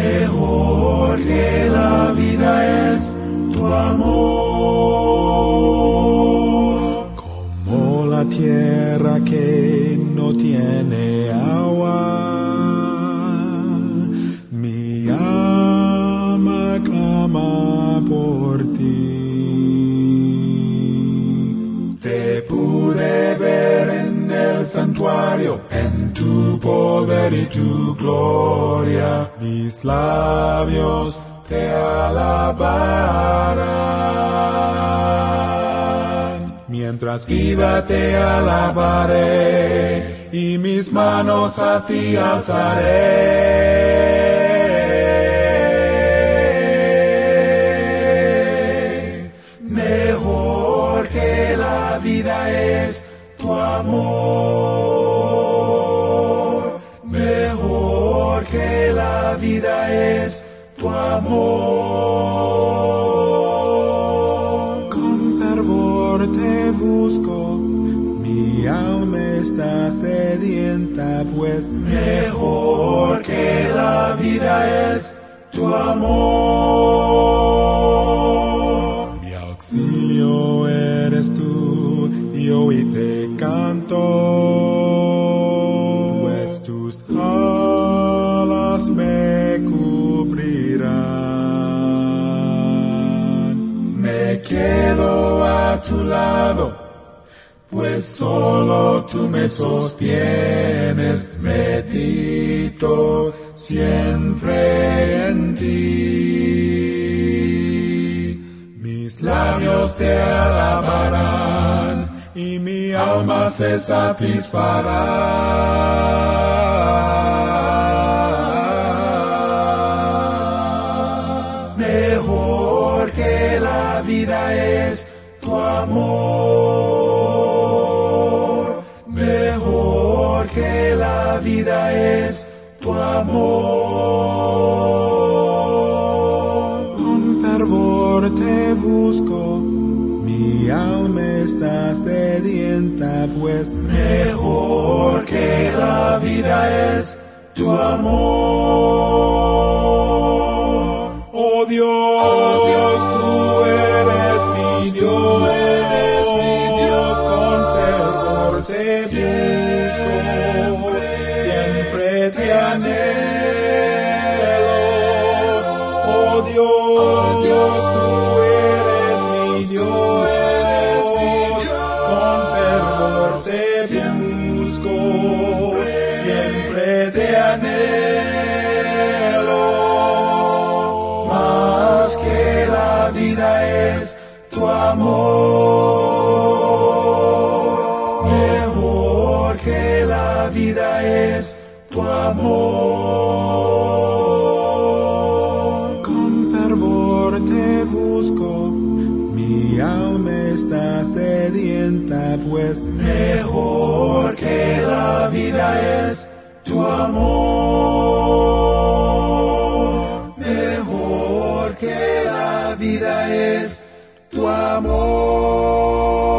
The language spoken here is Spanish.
Mejor que la vida es tu amor. Como la tierra que no tiene agua, mi alma clama por ti. Te pude ver en el santuario, en tu poder y tu gloria. Mis labios te alabarán. mientras Viva te alabaré, y mis manos a ti alzaré. Mejor que la vida es tu amor. Mejor que la vida es tu amor. con fervor te busco, mi alma está sedienta, pues Mejor que la vida es tu amor. mi auxilio eres tú, y hoy te canto, pues tus alas me cubrirán. Me quedo a tu lado, pues solo tú me sostienes. Medito siempre en ti. Mis labios te alabarán, Y mi alma se satisfará. Mejor que la vida es tu amor. Mejor que la vida es tu amor. con fervor te busco, mi alma está sedienta, pues Mejor que la vida es tu amor. oh Dios, tú eres mi Dios, con fervor te busco, siempre te anhelo, oh Dios, tú eres mi Dios, con fervor te busco, siempre te anhelo. Más que la vida es tu amor. Mejor que la vida es tu amor. Con fervor te busco, mi alma está sedienta, pues Mejor que la vida es tu amor. Mejor que la vida es tu amor.